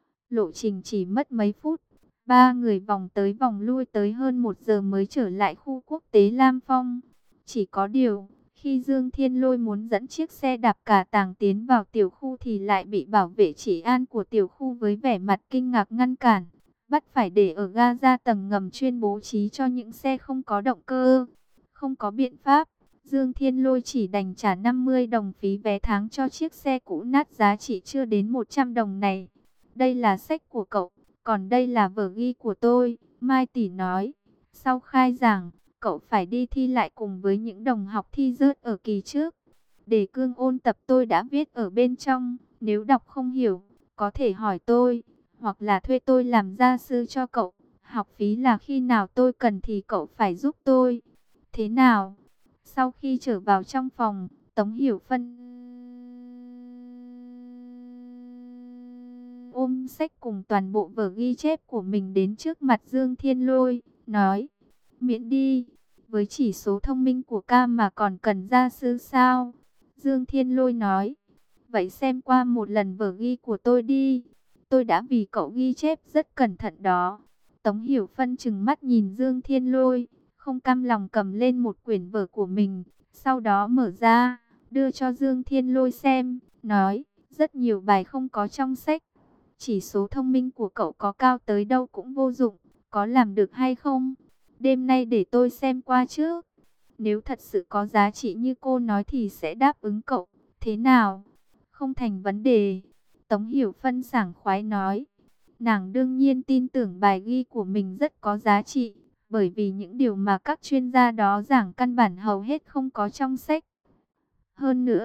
Lộ trình chỉ mất mấy phút, ba người vòng tới vòng lui tới hơn một giờ mới trở lại khu quốc tế Lam Phong. Chỉ có điều, khi Dương Thiên Lôi muốn dẫn chiếc xe đạp cả tàng tiến vào tiểu khu thì lại bị bảo vệ trị an của tiểu khu với vẻ mặt kinh ngạc ngăn cản, bắt phải để ở ga ra tầng ngầm chuyên bố trí cho những xe không có động cơ. Không có biện pháp, Dương Thiên Lôi chỉ đành trả năm mươi đồng phí vé tháng cho chiếc xe cũ nát giá trị chưa đến một trăm đồng này. Đây là sách của cậu, còn đây là vở ghi của tôi, Mai tỷ nói. Sau khai giảng, cậu phải đi thi lại cùng với những đồng học thi rớt ở kỳ trước. Đề cương ôn tập tôi đã viết ở bên trong, nếu đọc không hiểu, có thể hỏi tôi, hoặc là thuê tôi làm gia sư cho cậu. Học phí là khi nào tôi cần thì cậu phải giúp tôi. Thế nào? Sau khi trở vào trong phòng, Tống Hiểu Phân ôm sách cùng toàn bộ vở ghi chép của mình đến trước mặt Dương Thiên Lôi, nói, miễn đi, với chỉ số thông minh của ca mà còn cần gia sư sao? Dương Thiên Lôi nói, vậy xem qua một lần vở ghi của tôi đi, tôi đã vì cậu ghi chép rất cẩn thận đó. Tống Hiểu Phân trừng mắt nhìn Dương Thiên Lôi, không cam lòng cầm lên một quyển vở của mình, sau đó mở ra, đưa cho Dương Thiên Lôi xem, nói, rất nhiều bài không có trong sách. Chỉ số thông minh của cậu có cao tới đâu cũng vô dụng, có làm được hay không? Đêm nay để tôi xem qua trước. Nếu thật sự có giá trị như cô nói thì sẽ đáp ứng cậu. Thế nào? Không thành vấn đề. Tống Hiểu Phân sảng khoái nói. Nàng đương nhiên tin tưởng bài ghi của mình rất có giá trị, bởi vì những điều mà các chuyên gia đó giảng căn bản hầu hết không có trong sách. Hơn nữa,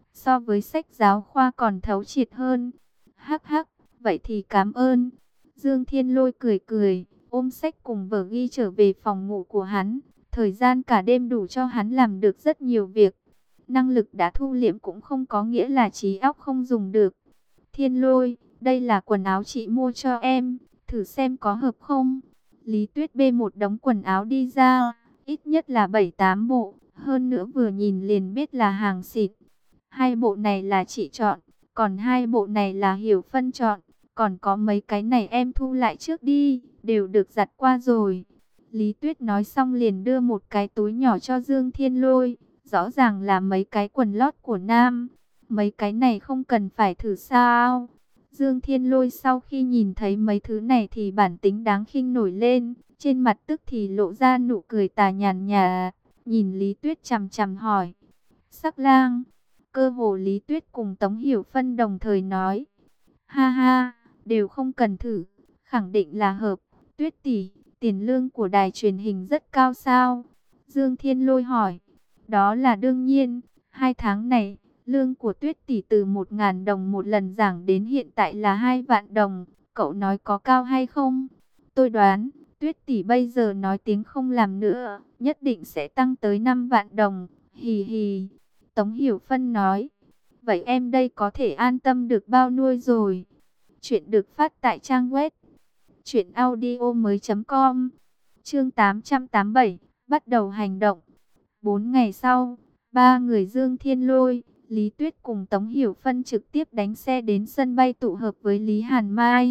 so với sách giáo khoa còn thấu triệt hơn. Hắc hắc, vậy thì cảm ơn. Dương Thiên Lôi cười cười, ôm sách cùng vở ghi trở về phòng ngủ của hắn. Thời gian cả đêm đủ cho hắn làm được rất nhiều việc. Năng lực đã thu liễm cũng không có nghĩa là trí óc không dùng được. Thiên Lôi, đây là quần áo chị mua cho em, thử xem có hợp không. Lý Tuyết bê một đống quần áo đi ra, ít nhất là bảy tám bộ, hơn nữa vừa nhìn liền biết là hàng xịn. Hai bộ này là chị chọn, còn hai bộ này là Hiểu Phân chọn, còn có mấy cái này em thu lại trước đi, đều được giặt qua rồi. Lý Tuyết nói xong liền đưa một cái túi nhỏ cho Dương Thiên Lôi, rõ ràng là mấy cái quần lót của nam. Mấy cái này không cần phải thử sao? Dương Thiên Lôi sau khi nhìn thấy mấy thứ này thì bản tính đáng khinh nổi lên, trên mặt tức thì lộ ra nụ cười tà nhàn nhà, nhìn Lý Tuyết chằm chằm hỏi. Sắc lang, cơ hồ Lý Tuyết cùng Tống Hiểu Phân đồng thời nói. Ha ha, đều không cần thử, khẳng định là hợp. Tuyết tỷ, tiền lương của đài truyền hình rất cao sao? Dương Thiên Lôi hỏi. Đó là đương nhiên, hai tháng này, lương của Tuyết tỷ từ một ngàn đồng một lần giảng đến hiện tại là hai vạn đồng, cậu nói có cao hay không? Tôi đoán, Tuyết tỷ bây giờ nói tiếng không làm nữa, nhất định sẽ tăng tới năm vạn đồng, hì hì. Tống Hiểu Phân nói, vậy em đây có thể an tâm được bao nuôi rồi. Chuyện được phát tại trang web truyện audio mới chấm com. Chương tám trăm tám mươi bảy, bắt đầu hành động. Bốn ngày sau, ba người Dương Thiên Lôi, Lý Tuyết cùng Tống Hiểu Phân trực tiếp đánh xe đến sân bay tụ hợp với Lý Hàn Mai.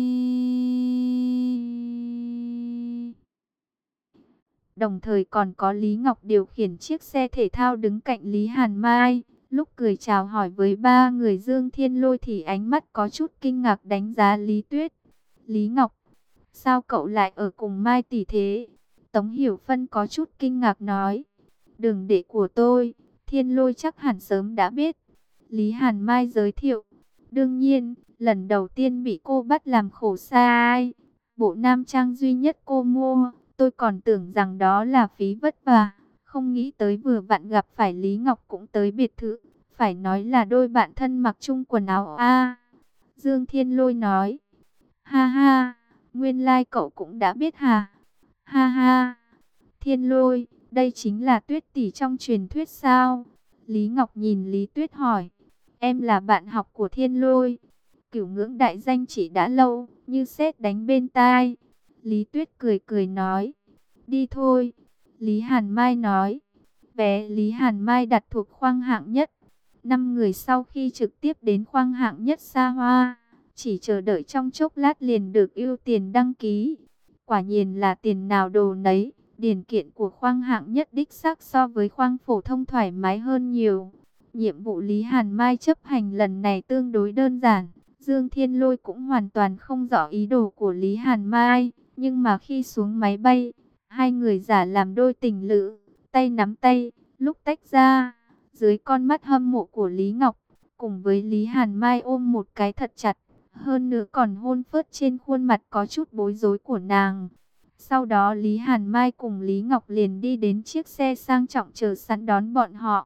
Đồng thời còn có Lý Ngọc điều khiển chiếc xe thể thao đứng cạnh Lý Hàn Mai. Lúc cười chào hỏi với ba người Dương Thiên Lôi thì ánh mắt có chút kinh ngạc đánh giá Lý Tuyết. Lý Ngọc, sao cậu lại ở cùng Mai tỷ thế? Tống Hiểu Phân có chút kinh ngạc nói. Đường đệ của tôi, Thiên Lôi chắc hẳn sớm đã biết. Lý Hàn Mai giới thiệu. Đương nhiên, lần đầu tiên bị cô bắt làm khổ sai. Bộ nam trang duy nhất cô mua, tôi còn tưởng rằng đó là phí vất vả. Không nghĩ tới vừa vặn gặp phải Lý Ngọc cũng tới biệt thự. Phải nói là đôi bạn thân mặc chung quần áo a. Dương Thiên Lôi nói. Ha ha, nguyên lai like cậu cũng đã biết hả? Ha ha, Thiên Lôi, đây chính là Tuyết tỷ trong truyền thuyết sao? Lý Ngọc nhìn Lý Tuyết hỏi. Em là bạn học của Thiên Lôi. Cửu ngưỡng đại danh chỉ đã lâu, như sét đánh bên tai. Lý Tuyết cười cười nói. Đi thôi. Lý Hàn Mai nói. Vé Lý Hàn Mai đặt thuộc khoang hạng nhất. Năm người sau khi trực tiếp đến khoang hạng nhất xa hoa, chỉ chờ đợi trong chốc lát liền được ưu tiền đăng ký. Quả nhiên là tiền nào đồ nấy. Điển kiện của khoang hạng nhất đích xác so với khoang phổ thông thoải mái hơn nhiều. Nhiệm vụ Lý Hàn Mai chấp hành lần này tương đối đơn giản. Dương Thiên Lôi cũng hoàn toàn không rõ ý đồ của Lý Hàn Mai. Nhưng mà khi xuống máy bay, hai người giả làm đôi tình lữ, tay nắm tay, lúc tách ra, dưới con mắt hâm mộ của Lý Ngọc, cùng với Lý Hàn Mai ôm một cái thật chặt. Hơn nữa còn hôn phớt trên khuôn mặt có chút bối rối của nàng. Sau đó Lý Hàn Mai cùng Lý Ngọc liền đi đến chiếc xe sang trọng chờ sẵn đón bọn họ.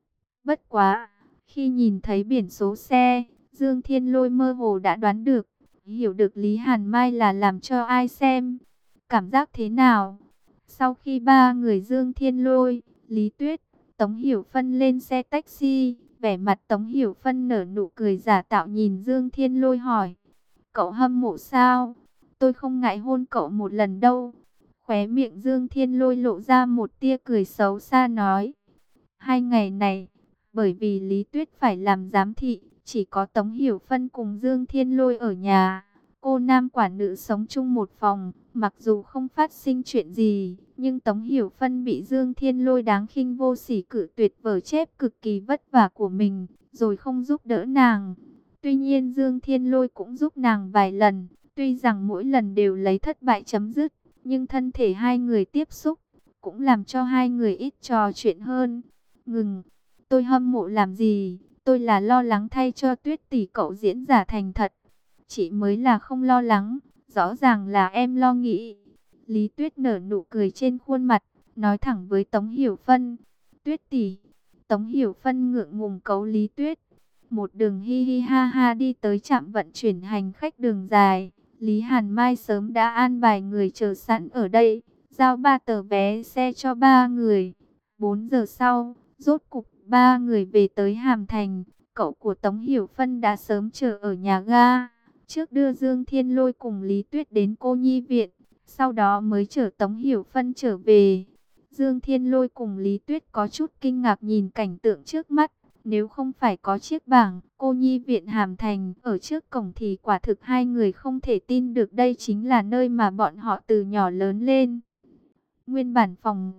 Bất quá, khi nhìn thấy biển số xe, Dương Thiên Lôi mơ hồ đã đoán được, hiểu được Lý Hàn Mai là làm cho ai xem. Cảm giác thế nào? Sau khi ba người Dương Thiên Lôi, Lý Tuyết, Tống Hiểu Phân lên xe taxi, vẻ mặt Tống Hiểu Phân nở nụ cười giả tạo nhìn Dương Thiên Lôi hỏi. Cậu hâm mộ sao? Tôi không ngại hôn cậu một lần đâu. Khóe miệng Dương Thiên Lôi lộ ra một tia cười xấu xa nói. Hai ngày này, bởi vì Lý Tuyết phải làm giám thị, chỉ có Tống Hiểu Phân cùng Dương Thiên Lôi ở nhà. Cô nam quả nữ sống chung một phòng, mặc dù không phát sinh chuyện gì, nhưng Tống Hiểu Phân bị Dương Thiên Lôi đáng khinh vô sỉ cự tuyệt vở chép cực kỳ vất vả của mình, rồi không giúp đỡ nàng. Tuy nhiên Dương Thiên Lôi cũng giúp nàng vài lần, tuy rằng mỗi lần đều lấy thất bại chấm dứt, nhưng thân thể hai người tiếp xúc, cũng làm cho hai người ít trò chuyện hơn. Ngừng, tôi hâm mộ làm gì, tôi là lo lắng thay cho Tuyết tỷ cậu diễn giả thành thật. Chị mới là không lo lắng, rõ ràng là em lo nghĩ. Lý Tuyết nở nụ cười trên khuôn mặt, nói thẳng với Tống Hiểu Phân. Tuyết tỷ, Tống Hiểu Phân ngượng ngùng cấu Lý Tuyết. Một đường hi hi ha ha đi tới trạm vận chuyển hành khách đường dài. Lý Hàn Mai sớm đã an bài người chờ sẵn ở đây, giao ba tờ vé xe cho ba người. Bốn giờ sau, rốt cục ba người về tới Hàm Thành. Cậu của Tống Hiểu Phân đã sớm chờ ở nhà ga, trước đưa Dương Thiên Lôi cùng Lý Tuyết đến cô nhi viện, sau đó mới chở Tống Hiểu Phân trở về. Dương Thiên Lôi cùng Lý Tuyết có chút kinh ngạc nhìn cảnh tượng trước mắt. Nếu không phải có chiếc bảng cô nhi viện Hàm Thành ở trước cổng thì quả thực hai người không thể tin được đây chính là nơi mà bọn họ từ nhỏ lớn lên. Nguyên bản phòng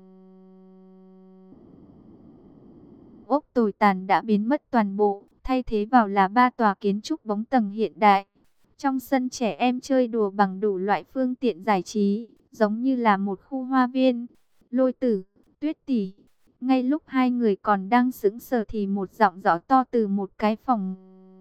ốc tồi tàn đã biến mất toàn bộ, thay thế vào là ba tòa kiến trúc bóng tầng hiện đại. Trong sân trẻ em chơi đùa bằng đủ loại phương tiện giải trí, giống như là một khu hoa viên. Lôi Tử, Tuyết tỷ. Ngay lúc hai người còn đang sững sờ thì một giọng rõ to từ một cái phòng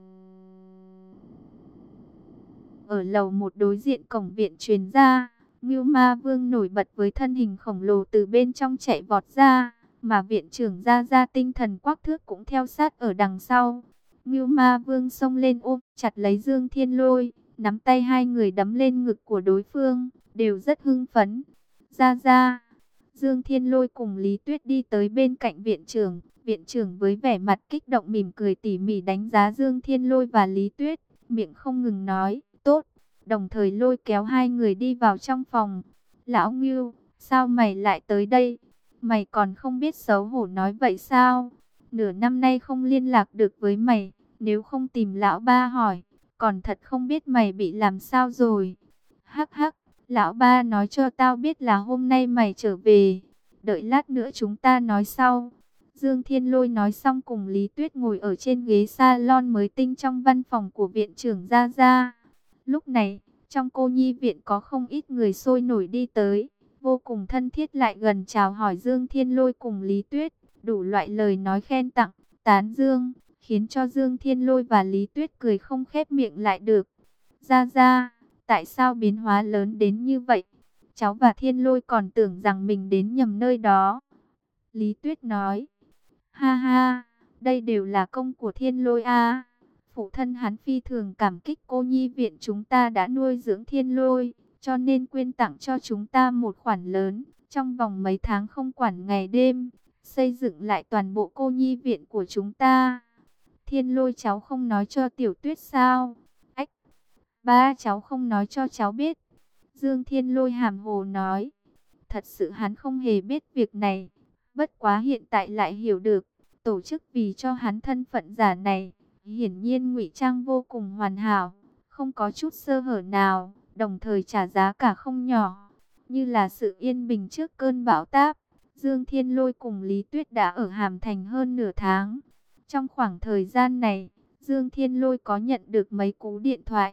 ở lầu một đối diện cổng viện truyền ra. Ngưu Ma Vương nổi bật với thân hình khổng lồ từ bên trong chạy vọt ra, mà viện trưởng Gia Gia tinh thần quắc thước cũng theo sát ở đằng sau. Ngưu Ma Vương xông lên ôm chặt lấy Dương Thiên Lôi, nắm tay hai người đấm lên ngực của đối phương, đều rất hưng phấn. Gia Gia. Dương Thiên Lôi cùng Lý Tuyết đi tới bên cạnh viện trưởng. Viện trưởng với vẻ mặt kích động mỉm cười tỉ mỉ đánh giá Dương Thiên Lôi và Lý Tuyết, miệng không ngừng nói, tốt, đồng thời lôi kéo hai người đi vào trong phòng. Lão Ngưu, sao mày lại tới đây? Mày còn không biết xấu hổ nói vậy sao? Nửa năm nay không liên lạc được với mày, nếu không tìm lão ba hỏi, còn thật không biết mày bị làm sao rồi. Hắc hắc. Lão ba nói cho tao biết là hôm nay mày trở về. Đợi lát nữa chúng ta nói sau. Dương Thiên Lôi nói xong cùng Lý Tuyết ngồi ở trên ghế salon mới tinh trong văn phòng của viện trưởng Gia Gia. Lúc này, trong cô nhi viện có không ít người sôi nổi đi tới, vô cùng thân thiết lại gần chào hỏi Dương Thiên Lôi cùng Lý Tuyết. Đủ loại lời nói khen tặng, tán dương, khiến cho Dương Thiên Lôi và Lý Tuyết cười không khép miệng lại được. Gia Gia, tại sao biến hóa lớn đến như vậy? Cháu và Thiên Lôi còn tưởng rằng mình đến nhầm nơi đó. Lý Tuyết nói, ha ha, đây đều là công của Thiên Lôi a. Phụ thân hắn phi thường cảm kích cô nhi viện chúng ta đã nuôi dưỡng Thiên Lôi, cho nên quyên tặng cho chúng ta một khoản lớn, trong vòng mấy tháng không quản ngày đêm, xây dựng lại toàn bộ cô nhi viện của chúng ta. Thiên Lôi cháu không nói cho Tiểu Tuyết sao? Ách, ba cháu không nói cho cháu biết. Dương Thiên Lôi hàm hồ nói, thật sự hắn không hề biết việc này, bất quá hiện tại lại hiểu được, tổ chức vì cho hắn thân phận giả này, hiển nhiên ngụy trang vô cùng hoàn hảo, không có chút sơ hở nào, đồng thời trả giá cả không nhỏ, như là sự yên bình trước cơn bão táp. Dương Thiên Lôi cùng Lý Tuyết đã ở Hàm Thành hơn nửa tháng. Trong khoảng thời gian này, Dương Thiên Lôi có nhận được mấy cú điện thoại.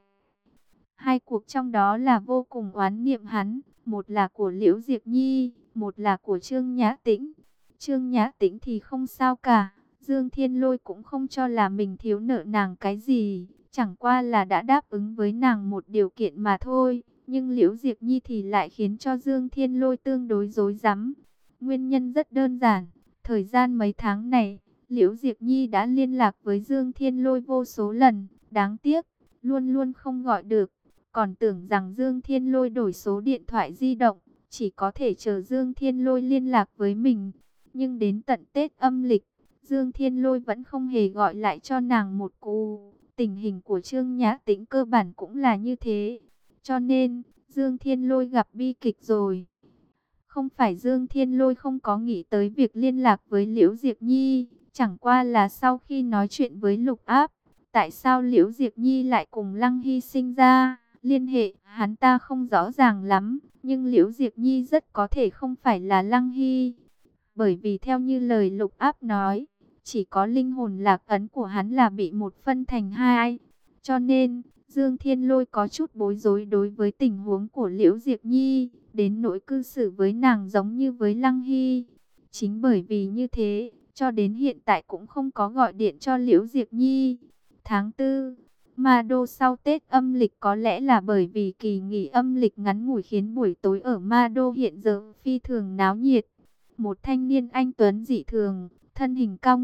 Hai cuộc trong đó là vô cùng oán niệm hắn, một là của Liễu Diệp Nhi, một là của Trương Nhã Tĩnh. Trương Nhã Tĩnh thì không sao cả, Dương Thiên Lôi cũng không cho là mình thiếu nợ nàng cái gì, chẳng qua là đã đáp ứng với nàng một điều kiện mà thôi. Nhưng Liễu Diệp Nhi thì lại khiến cho Dương Thiên Lôi tương đối rối rắm. Nguyên nhân rất đơn giản, thời gian mấy tháng này, Liễu Diệp Nhi đã liên lạc với Dương Thiên Lôi vô số lần, đáng tiếc, luôn luôn không gọi được. Còn tưởng rằng Dương Thiên Lôi đổi số điện thoại di động, chỉ có thể chờ Dương Thiên Lôi liên lạc với mình. Nhưng đến tận Tết âm lịch, Dương Thiên Lôi vẫn không hề gọi lại cho nàng một cú. Tình hình của Trương Nhã Tĩnh cơ bản cũng là như thế. Cho nên, Dương Thiên Lôi gặp bi kịch rồi. Không phải Dương Thiên Lôi không có nghĩ tới việc liên lạc với Liễu Diệp Nhi, chẳng qua là sau khi nói chuyện với Lục Áp, tại sao Liễu Diệp Nhi lại cùng Lăng Hy sinh ra liên hệ, hắn ta không rõ ràng lắm, nhưng Liễu Diệp Nhi rất có thể không phải là Lăng Hy. Bởi vì theo như lời Lục Áp nói, chỉ có linh hồn lạc ấn của hắn là bị một phân thành hai. Cho nên, Dương Thiên Lôi có chút bối rối đối với tình huống của Liễu Diệp Nhi, đến nỗi cư xử với nàng giống như với Lăng Hy. Chính bởi vì như thế, cho đến hiện tại cũng không có gọi điện cho Liễu Diệp Nhi. Tháng tư, Ma Đô sau Tết âm lịch, có lẽ là bởi vì kỳ nghỉ âm lịch ngắn ngủi khiến buổi tối ở Ma Đô hiện giờ phi thường náo nhiệt. Một thanh niên anh tuấn dị thường, thân hình cao ngất,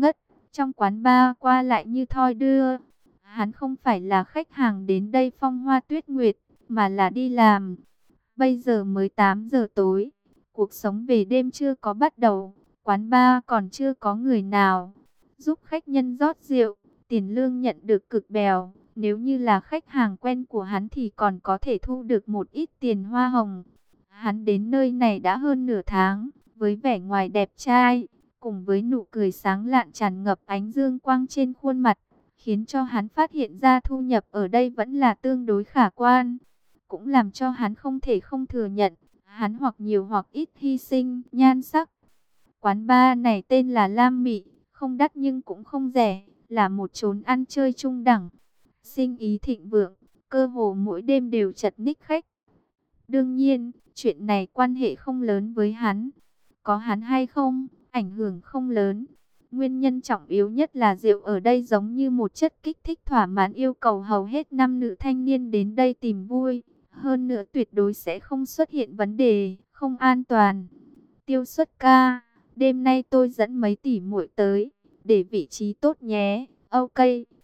Trong quán bar qua lại như thoi đưa. Hắn không phải là khách hàng đến đây phong hoa tuyết nguyệt, mà là đi làm. Bây giờ mới tám giờ tối, cuộc sống về đêm chưa có bắt đầu, quán bar còn chưa có người nào. Giúp khách nhân rót rượu, tiền lương nhận được cực bèo. Nếu như là khách hàng quen của hắn thì còn có thể thu được một ít tiền hoa hồng. Hắn đến nơi này đã hơn nửa tháng, với vẻ ngoài đẹp trai, cùng với nụ cười sáng lạn tràn ngập ánh dương quang trên khuôn mặt, khiến cho hắn phát hiện ra thu nhập ở đây vẫn là tương đối khả quan. Cũng làm cho hắn không thể không thừa nhận, hắn hoặc nhiều hoặc ít hy sinh nhan sắc. Quán bar này tên là Lam Mị, không đắt nhưng cũng không rẻ, là một chốn ăn chơi trung đẳng. Sinh ý thịnh vượng, cơ hồ mỗi đêm đều chật ních khách. Đương nhiên, chuyện này quan hệ không lớn với hắn. Có hắn hay không, ảnh hưởng không lớn. Nguyên nhân trọng yếu nhất là rượu ở đây giống như một chất kích thích thỏa mãn yêu cầu hầu hết nam nữ thanh niên đến đây tìm vui. Hơn nữa tuyệt đối sẽ không xuất hiện vấn đề không an toàn. Tiêu Xuất ca, đêm nay tôi dẫn mấy tỷ muội tới, để vị trí tốt nhé. Ok.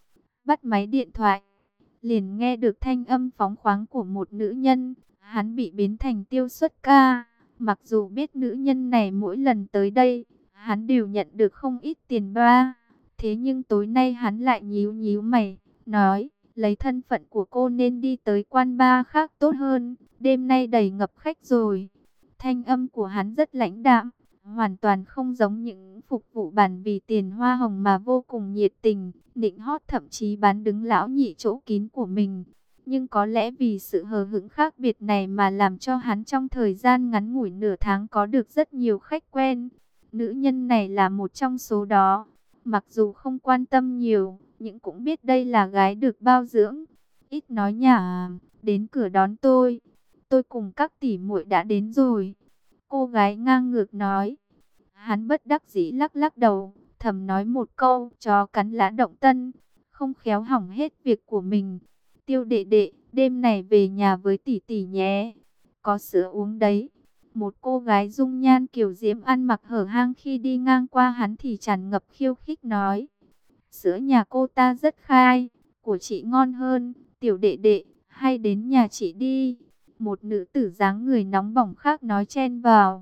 Bắt máy điện thoại, liền nghe được thanh âm phóng khoáng của một nữ nhân. Hắn bị biến thành Tiêu Xuất ca. Mặc dù biết nữ nhân này mỗi lần tới đây, hắn đều nhận được không ít tiền ba. Thế nhưng tối nay hắn lại nhíu nhíu mày, nói, lấy thân phận của cô nên đi tới quán bar khác tốt hơn. Đêm nay đầy ngập khách rồi. Thanh âm của hắn rất lãnh đạm, hoàn toàn không giống những phục vụ bàn vì tiền hoa hồng mà vô cùng nhiệt tình, nịnh hót thậm chí bán đứng lão nhị chỗ kín của mình. Nhưng có lẽ vì sự hờ hững khác biệt này mà làm cho hắn trong thời gian ngắn ngủi nửa tháng có được rất nhiều khách quen. Nữ nhân này là một trong số đó. Mặc dù không quan tâm nhiều, nhưng cũng biết đây là gái được bao dưỡng. Ít nói nhả, đến cửa đón tôi. Tôi cùng các tỷ muội đã đến rồi. Cô gái ngang ngược nói. Hắn bất đắc dĩ lắc lắc đầu, thầm nói một câu, chó cắn lá động tân, không khéo hỏng hết việc của mình. Tiêu đệ đệ, đêm này về nhà với tỷ tỷ nhé. Có sữa uống đấy. Một cô gái dung nhan kiều diễm ăn mặc hở hang khi đi ngang qua hắn thì tràn ngập khiêu khích nói. Sữa nhà cô ta rất khai, của chị ngon hơn. Tiểu đệ đệ, hay đến nhà chị đi. Một nữ tử dáng người nóng bỏng khác nói chen vào.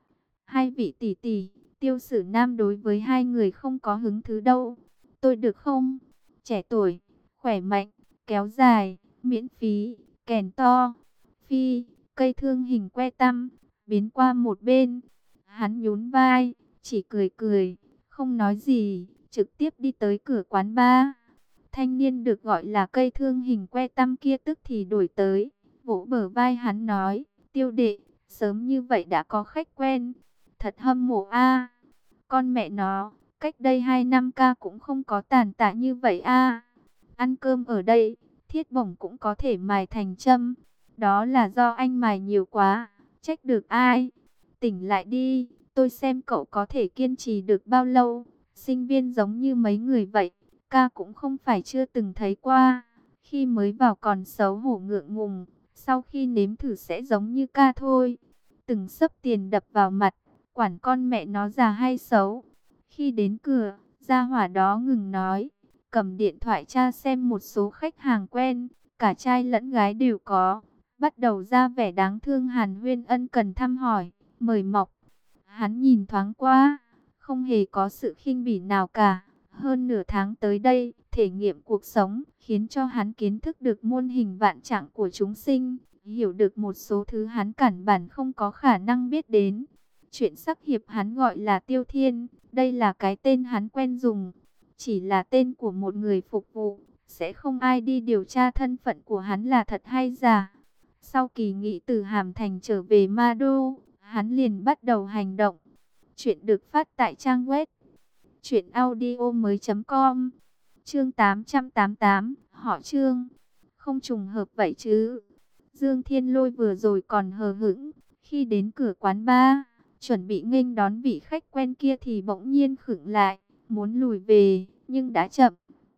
Hai vị tỷ tỷ, Tiêu Sử Nam đối với hai người không có hứng thú đâu. Tôi được không? Trẻ tuổi, khỏe mạnh, kéo dài, miễn phí, kèn to. Phi, cây thương hình que tăm, biến qua một bên. Hắn nhún vai, chỉ cười cười, không nói gì, trực tiếp đi tới cửa quán bar. Thanh niên được gọi là cây thương hình que tăm kia tức thì đổi tới, vỗ bờ vai hắn nói, Tiêu đệ, sớm như vậy đã có khách quen, thật hâm mộ a. Con mẹ nó, cách đây hai năm ca cũng không có tàn tạ như vậy a. Ăn cơm ở đây, thiết bổng cũng có thể mài thành châm. Đó là do anh mài nhiều quá, trách được ai? Tỉnh lại đi, tôi xem cậu có thể kiên trì được bao lâu. Sinh viên giống như mấy người vậy, ca cũng không phải chưa từng thấy qua. Khi mới vào còn xấu hổ ngượng ngùng, sau khi nếm thử sẽ giống như ca thôi. Từng sấp tiền đập vào mặt, quản con mẹ nó già hay xấu. Khi đến cửa, gia hỏa đó ngừng nói, cầm điện thoại tra xem một số khách hàng quen, cả trai lẫn gái đều có. Bắt đầu ra vẻ đáng thương hàn huyên ân cần thăm hỏi, mời mọc. Hắn nhìn thoáng qua, không hề có sự khinh bỉ nào cả. Hơn nửa tháng tới đây, thể nghiệm cuộc sống, khiến cho hắn kiến thức được muôn hình vạn trạng của chúng sinh, hiểu được một số thứ hắn căn bản không có khả năng biết đến. Chuyện sắc hiệp hắn gọi là Tiêu Thiên, đây là cái tên hắn quen dùng, chỉ là tên của một người phục vụ, sẽ không ai đi điều tra thân phận của hắn là thật hay giả. Sau kỳ nghỉ từ Hàm Thành trở về Ma Đô, hắn liền bắt đầu hành động. Chuyện được phát tại trang web truyện audio mới chấm com. Chương tám trăm tám mươi tám, họ Trương. Không trùng hợp vậy chứ? Dương Thiên Lôi vừa rồi còn hờ hững, khi đến cửa quán bar, chuẩn bị nghênh đón vị khách quen kia thì bỗng nhiên khựng lại, muốn lùi về, nhưng đã chậm.